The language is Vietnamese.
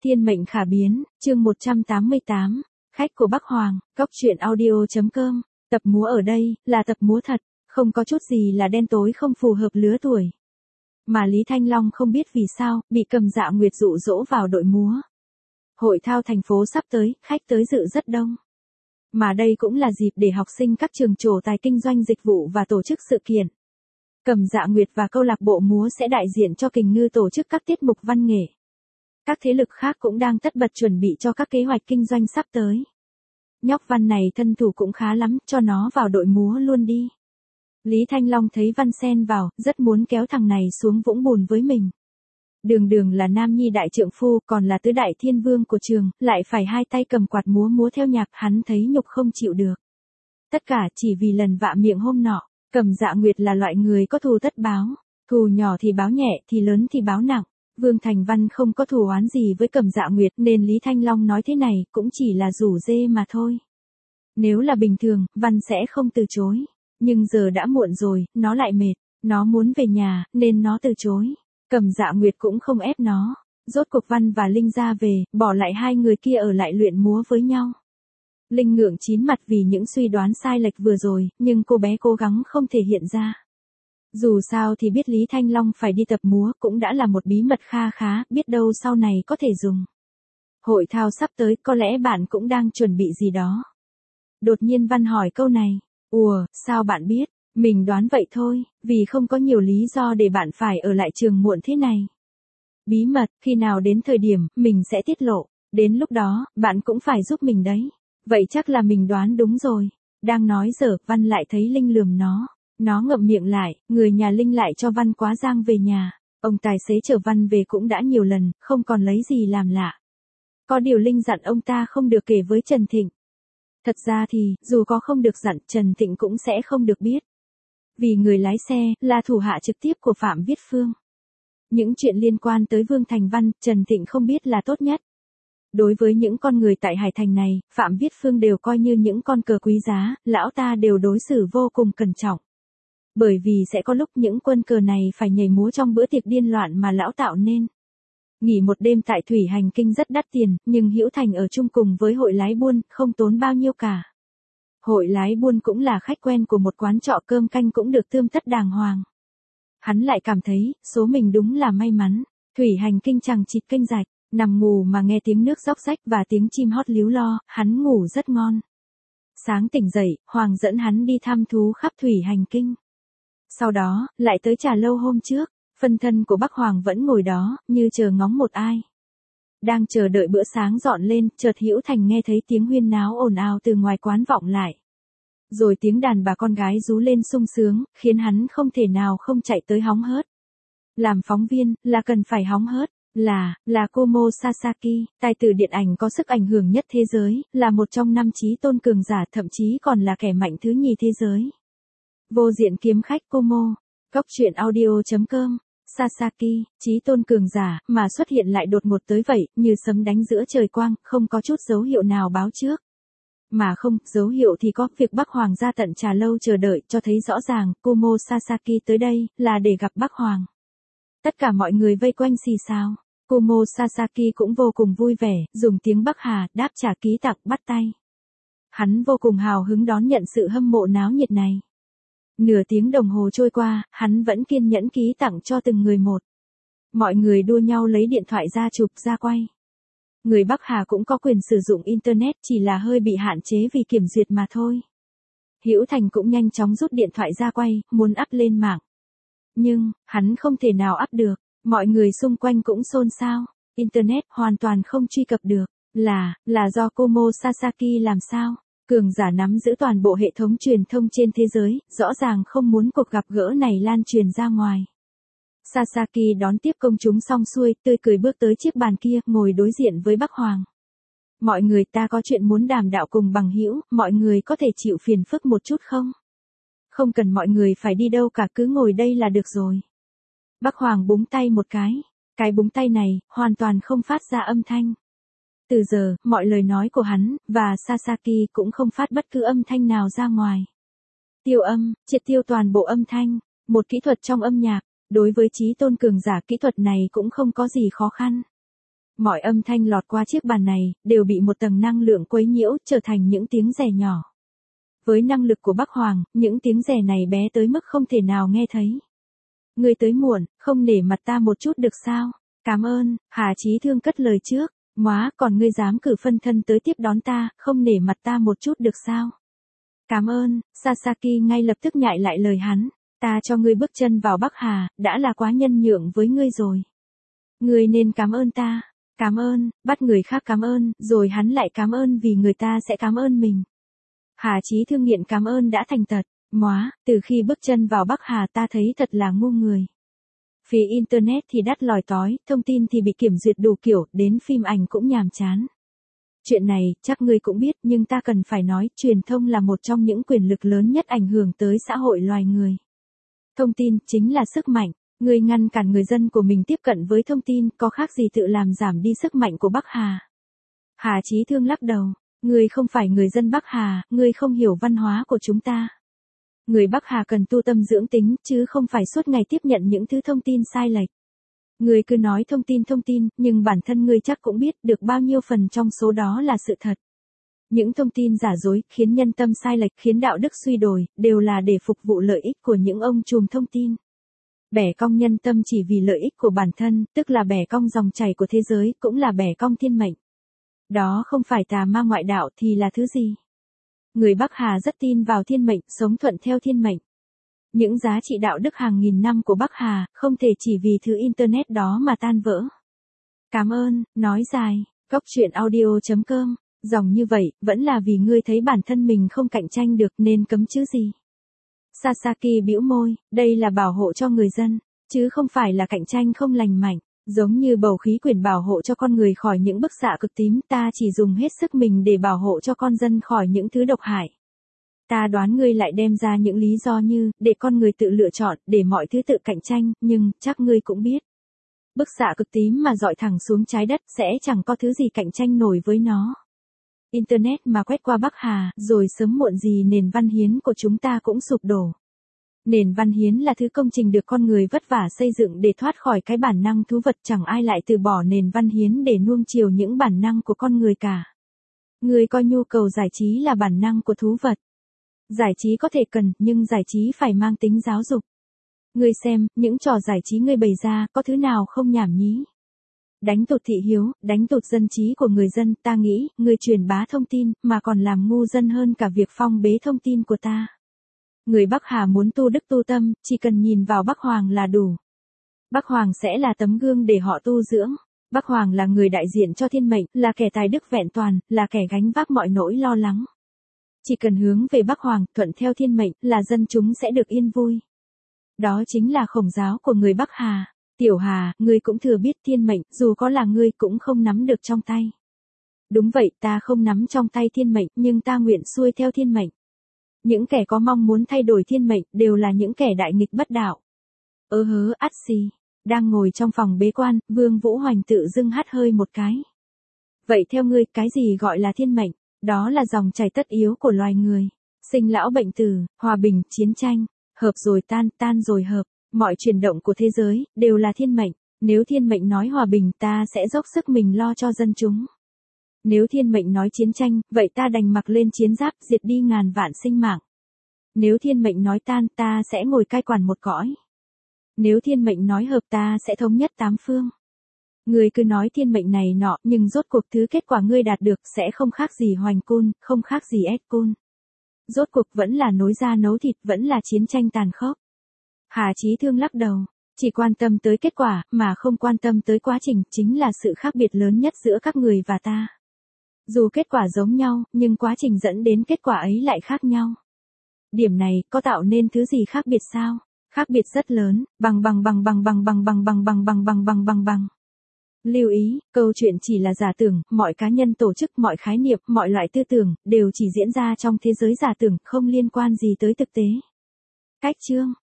Thiên mệnh khả biến, chương 188, khách của Bắc Hoàng, góc truyện audio.com, tập múa ở đây, là tập múa thật, không có chút gì là đen tối không phù hợp lứa tuổi. Mà Lý Thanh Long không biết vì sao, bị Cầm Dạ Nguyệt dụ dỗ vào đội múa. Hội thao thành phố sắp tới, khách tới dự rất đông. Mà đây cũng là dịp để học sinh các trường trổ tài kinh doanh dịch vụ và tổ chức sự kiện. Cầm Dạ Nguyệt và câu lạc bộ múa sẽ đại diện cho Kình Ngư tổ chức các tiết mục văn nghệ. Các thế lực khác cũng đang tất bật chuẩn bị cho các kế hoạch kinh doanh sắp tới. Nhóc Văn này thân thủ cũng khá lắm, cho nó vào đội múa luôn đi. Lý Thanh Long thấy Văn xen vào, rất muốn kéo thằng này xuống vũng bùn với mình. Đường đường là nam nhi đại trượng phu, còn là tứ đại thiên vương của trường, lại phải hai tay cầm quạt múa theo nhạc, hắn thấy nhục không chịu được. Tất cả chỉ vì lần vạ miệng hôm nọ. Cầm Dạ Nguyệt là loại người có thù tất báo, thù nhỏ thì báo nhẹ, thì lớn thì báo nặng. Vương Thành Văn không có thù oán gì với Cầm Dạ Nguyệt nên Lý Thanh Long nói thế này cũng chỉ là rủ rê mà thôi. Nếu là bình thường, Văn sẽ không từ chối. Nhưng giờ đã muộn rồi, nó lại mệt, nó muốn về nhà, nên nó từ chối. Cầm Dạ Nguyệt cũng không ép nó. Rốt cuộc Văn và Linh ra về, bỏ lại hai người kia ở lại luyện múa với nhau. Linh ngượng chín mặt vì những suy đoán sai lệch vừa rồi, nhưng cô bé cố gắng không thể hiện ra. Dù sao thì biết Lý Thanh Long phải đi tập múa cũng đã là một bí mật kha khá, biết đâu sau này có thể dùng. Hội thao sắp tới, có lẽ bạn cũng đang chuẩn bị gì đó. Đột nhiên Văn hỏi câu này. Ủa, sao bạn biết? Mình đoán vậy thôi, vì không có nhiều lý do để bạn phải ở lại trường muộn thế này. Bí mật, khi nào đến thời điểm, mình sẽ tiết lộ. Đến lúc đó, bạn cũng phải giúp mình đấy. Vậy chắc là mình đoán đúng rồi. Đang nói dở, Văn lại thấy Linh lườm nó. Nó ngậm miệng lại, người nhà Linh lại cho Văn quá giang về nhà. Ông tài xế chở Văn về cũng đã nhiều lần, không còn lấy gì làm lạ. Có điều Linh dặn ông ta không được kể với Trần Thịnh. Thật ra thì, dù có không được dặn, Trần Thịnh cũng sẽ không được biết. Vì người lái xe, là thủ hạ trực tiếp của Phạm Viết Phương. Những chuyện liên quan tới Vương Thành Văn, Trần Thịnh không biết là tốt nhất. Đối với những con người tại Hải Thành này, Phạm Viết Phương đều coi như những con cờ quý giá, lão ta đều đối xử vô cùng cẩn trọng. Bởi vì sẽ có lúc những quân cờ này phải nhảy múa trong bữa tiệc điên loạn mà lão tạo nên. Nghỉ một đêm tại Thủy Hành Kinh rất đắt tiền, nhưng Hữu Thành ở chung cùng với hội lái buôn, không tốn bao nhiêu cả. Hội lái buôn cũng là khách quen của một quán trọ cơm canh cũng được tươm tất đàng hoàng. Hắn lại cảm thấy, số mình đúng là may mắn. Thủy Hành Kinh chằng chịt kênh rạch. Nằm ngủ mà nghe tiếng nước róc rách và tiếng chim hót líu lo, hắn ngủ rất ngon. Sáng tỉnh dậy, Hoàng dẫn hắn đi thăm thú khắp Thủy Hành Kinh. Sau đó, lại tới trà lâu hôm trước, phân thân của Bắc Hoàng vẫn ngồi đó, như chờ ngóng một ai. Đang chờ đợi bữa sáng dọn lên, chợt Hữu Thành nghe thấy tiếng huyên náo ồn ào từ ngoài quán vọng lại. Rồi tiếng đàn bà con gái rú lên sung sướng, khiến hắn không thể nào không chạy tới hóng hớt. Làm phóng viên, là cần phải hóng hớt. Là Kumo Sasaki, tài tử điện ảnh có sức ảnh hưởng nhất thế giới, là một trong 5 chí tôn cường giả, thậm chí còn là kẻ mạnh thứ nhì thế giới. Vô diện kiếm khách Kumo, góc truyện audio.com, Sasaki, chí tôn cường giả, mà xuất hiện lại đột ngột tới vậy, như sấm đánh giữa trời quang, không có chút dấu hiệu nào báo trước. Mà không, dấu hiệu thì có, việc Bắc Hoàng ra tận trà lâu chờ đợi, cho thấy rõ ràng, Kumo Sasaki tới đây, là để gặp Bắc Hoàng. Tất cả mọi người vây quanh xì xào. Kumo Sasaki cũng vô cùng vui vẻ, dùng tiếng Bắc Hà, đáp trả ký tặng bắt tay. Hắn vô cùng hào hứng đón nhận sự hâm mộ náo nhiệt này. Nửa tiếng đồng hồ trôi qua, hắn vẫn kiên nhẫn ký tặng cho từng người một. Mọi người đua nhau lấy điện thoại ra chụp ra quay. Người Bắc Hà cũng có quyền sử dụng Internet, chỉ là hơi bị hạn chế vì kiểm duyệt mà thôi. Hữu Thành cũng nhanh chóng rút điện thoại ra quay, muốn up lên mạng. Nhưng, hắn không thể nào up được. Mọi người xung quanh cũng xôn xao. Internet hoàn toàn không truy cập được. Là do Kumo Sasaki làm sao? Cường giả nắm giữ toàn bộ hệ thống truyền thông trên thế giới, rõ ràng không muốn cuộc gặp gỡ này lan truyền ra ngoài. Sasaki đón tiếp công chúng xong xuôi, tươi cười bước tới chiếc bàn kia, ngồi đối diện với Bắc Hoàng. Mọi người, ta có chuyện muốn đàm đạo cùng bằng hữu, mọi người có thể chịu phiền phức một chút không? Không cần mọi người phải đi đâu cả, cứ ngồi đây là được rồi. Bắc Hoàng búng tay một cái búng tay này, hoàn toàn không phát ra âm thanh. Từ giờ, mọi lời nói của hắn, và Sasaki cũng không phát bất cứ âm thanh nào ra ngoài. Tiêu âm, triệt tiêu toàn bộ âm thanh, một kỹ thuật trong âm nhạc, đối với chí tôn cường giả kỹ thuật này cũng không có gì khó khăn. Mọi âm thanh lọt qua chiếc bàn này, đều bị một tầng năng lượng quấy nhiễu, trở thành những tiếng rè nhỏ. Với năng lực của Bắc Hoàng, những tiếng rè này bé tới mức không thể nào nghe thấy. Ngươi tới muộn, không nể mặt ta một chút được sao? Cảm ơn, Hà Chí Thương cất lời trước. Móa, còn ngươi dám cử phân thân tới tiếp đón ta, không nể mặt ta một chút được sao? Cảm ơn, Sasaki ngay lập tức nhại lại lời hắn. Ta cho ngươi bước chân vào Bắc Hà, đã là quá nhân nhượng với ngươi rồi. Ngươi nên cảm ơn ta. Cảm ơn, bắt người khác cảm ơn, rồi hắn lại cảm ơn vì người ta sẽ cảm ơn mình. Hà Chí Thương nghiện cảm ơn đã thành tật. Móa, từ khi bước chân vào Bắc Hà ta thấy thật là ngu người. Phía Internet thì đắt lòi tói, thông tin thì bị kiểm duyệt đủ kiểu, đến phim ảnh cũng nhàm chán. Chuyện này, chắc ngươi cũng biết, nhưng ta cần phải nói, truyền thông là một trong những quyền lực lớn nhất ảnh hưởng tới xã hội loài người. Thông tin, chính là sức mạnh. Ngươi ngăn cản người dân của mình tiếp cận với thông tin, có khác gì tự làm giảm đi sức mạnh của Bắc Hà. Hà Chí Thương lắc đầu. Ngươi không phải người dân Bắc Hà, ngươi không hiểu văn hóa của chúng ta. Người Bắc Hà cần tu tâm dưỡng tính, chứ không phải suốt ngày tiếp nhận những thứ thông tin sai lệch. Ngươi cứ nói thông tin, nhưng bản thân ngươi chắc cũng biết được bao nhiêu phần trong số đó là sự thật. Những thông tin giả dối, khiến nhân tâm sai lệch, khiến đạo đức suy đồi, đều là để phục vụ lợi ích của những ông trùm thông tin. Bẻ cong nhân tâm chỉ vì lợi ích của bản thân, tức là bẻ cong dòng chảy của thế giới, cũng là bẻ cong thiên mệnh. Đó không phải tà ma ngoại đạo thì là thứ gì? Người Bắc Hà rất tin vào thiên mệnh, sống thuận theo thiên mệnh. Những giá trị đạo đức hàng nghìn năm của Bắc Hà, không thể chỉ vì thứ Internet đó mà tan vỡ. Cảm ơn, nói dài, Cóc truyện audio.com, dòng như vậy, vẫn là vì ngươi thấy bản thân mình không cạnh tranh được nên cấm chứ gì. Sasaki bĩu môi, đây là bảo hộ cho người dân, chứ không phải là cạnh tranh không lành mạnh. Giống như bầu khí quyển bảo hộ cho con người khỏi những bức xạ cực tím, ta chỉ dùng hết sức mình để bảo hộ cho con dân khỏi những thứ độc hại. Ta đoán ngươi lại đem ra những lý do như, để con người tự lựa chọn, để mọi thứ tự cạnh tranh, nhưng, chắc ngươi cũng biết. Bức xạ cực tím mà dọi thẳng xuống trái đất sẽ chẳng có thứ gì cạnh tranh nổi với nó. Internet mà quét qua Bắc Hà, rồi sớm muộn gì nền văn hiến của chúng ta cũng sụp đổ. Nền văn hiến là thứ công trình được con người vất vả xây dựng để thoát khỏi cái bản năng thú vật, chẳng ai lại từ bỏ nền văn hiến để nuông chiều những bản năng của con người cả. Người coi nhu cầu giải trí là bản năng của thú vật. Giải trí có thể cần, nhưng giải trí phải mang tính giáo dục. Người xem, những trò giải trí người bày ra, có thứ nào không nhảm nhí? Đánh tụt thị hiếu, đánh tụt dân trí của người dân, ta nghĩ, người truyền bá thông tin, mà còn làm ngu dân hơn cả việc phong bế thông tin của ta. Người Bắc Hà muốn tu đức tu tâm, chỉ cần nhìn vào Bắc Hoàng là đủ. Bắc Hoàng sẽ là tấm gương để họ tu dưỡng. Bắc Hoàng là người đại diện cho thiên mệnh, là kẻ tài đức vẹn toàn, là kẻ gánh vác mọi nỗi lo lắng. Chỉ cần hướng về Bắc Hoàng, thuận theo thiên mệnh, là dân chúng sẽ được yên vui. Đó chính là khổng giáo của người Bắc Hà. Tiểu Hà, ngươi cũng thừa biết thiên mệnh, dù có là ngươi cũng không nắm được trong tay. Đúng vậy, ta không nắm trong tay thiên mệnh, nhưng ta nguyện xuôi theo thiên mệnh. Những kẻ có mong muốn thay đổi thiên mệnh, đều là những kẻ đại nghịch bất đạo. Ắt xì. Đang ngồi trong phòng bế quan, Vương Vũ Hoành tự dưng hắt hơi một cái. Vậy theo ngươi, cái gì gọi là thiên mệnh? Đó là dòng chảy tất yếu của loài người. Sinh lão bệnh tử, hòa bình, chiến tranh, hợp rồi tan, tan rồi hợp. Mọi chuyển động của thế giới, đều là thiên mệnh. Nếu thiên mệnh nói hòa bình, ta sẽ dốc sức mình lo cho dân chúng. Nếu thiên mệnh nói chiến tranh, vậy ta đành mặc lên chiến giáp, diệt đi ngàn vạn sinh mạng. Nếu thiên mệnh nói tan, ta sẽ ngồi cai quản một cõi. Nếu thiên mệnh nói hợp, ta sẽ thống nhất tám phương. Ngươi cứ nói thiên mệnh này nọ, nhưng rốt cuộc thứ kết quả ngươi đạt được sẽ không khác gì Hoành Côn, không khác gì Ed Côn. Rốt cuộc vẫn là nối da nấu thịt, vẫn là chiến tranh tàn khốc. Hà Chí Thương lắc đầu, chỉ quan tâm tới kết quả, mà không quan tâm tới quá trình, chính là sự khác biệt lớn nhất giữa các người và ta. Dù kết quả giống nhau, nhưng quá trình dẫn đến kết quả ấy lại khác nhau. Điểm này, có tạo nên thứ gì khác biệt sao? Khác biệt rất lớn, bằng. Lưu ý, câu chuyện chỉ là giả tưởng, mọi cá nhân tổ chức, mọi khái niệm, mọi loại tư tưởng, đều chỉ diễn ra trong thế giới giả tưởng, không liên quan gì tới thực tế. Cách chương